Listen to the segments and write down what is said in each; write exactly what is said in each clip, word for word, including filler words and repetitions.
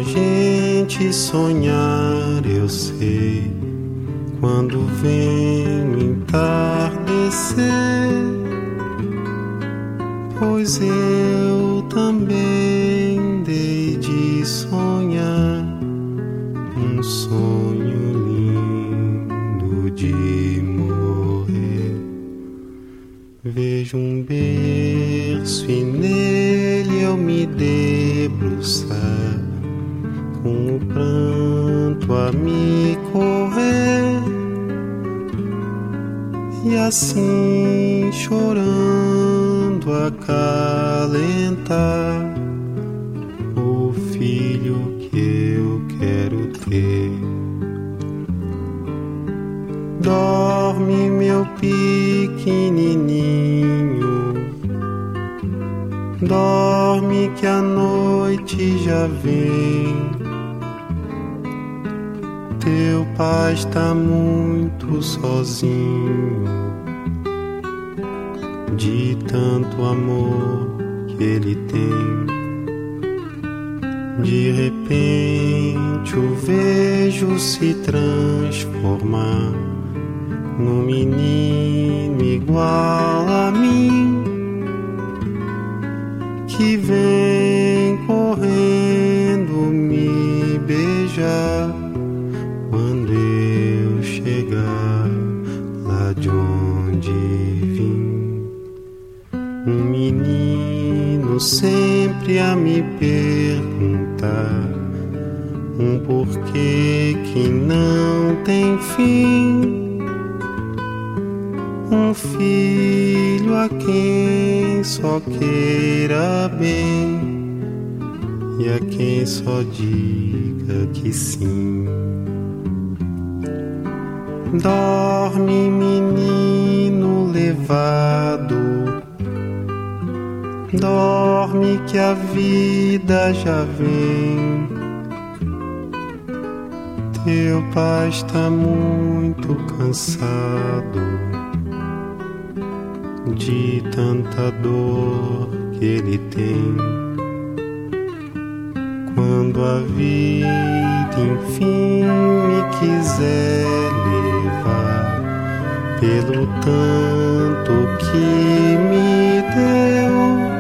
a gente sonhar, eu sei, quando vem o entardecer, pois eu também dei de sonhar um sonho lindo de morrer. Vejo um berço e nele eu me debruçar, com o pranto a me correr, e assim chorando acalentar o filho que eu quero ter. Dorme, meu pequenininho, dorme que a noite já vem. Teu pai está muito sozinho, de tanto amor que ele tem. De repente o vejo se transformar num menino igual a mim, que vem correndo me beijar quando eu chegar lá de onde vim. Um menino sempre a me perguntar um porquê que não tem fim. Um filho a quem só queira bem e a quem só diga que sim. Dorme, menino levado, dorme que a vida já vem. Teu pai está muito cansado de tanta dor que ele tem. Quando a vida enfim me quiser levar, pelo tanto que me deu,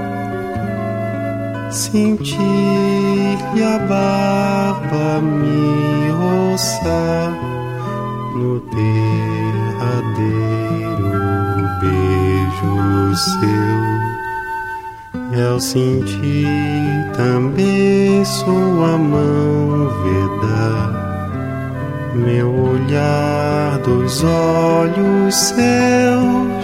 sentir-lhe a barba me roçar no derradeiro beijo seu. E ao sentir também sua mão vedar meu olhar dos olhos seus,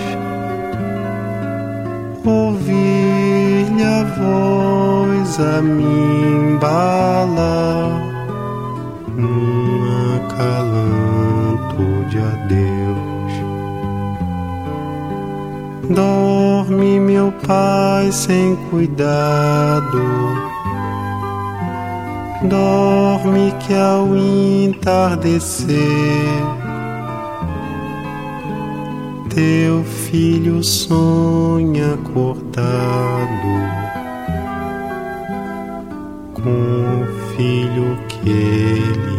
ouvir-lhe a voz a me embalar num acalanto de adeus. Dorme, meu pai, sem cuidado, dorme que ao entardecer teu filho sonha acordado com o filho que ele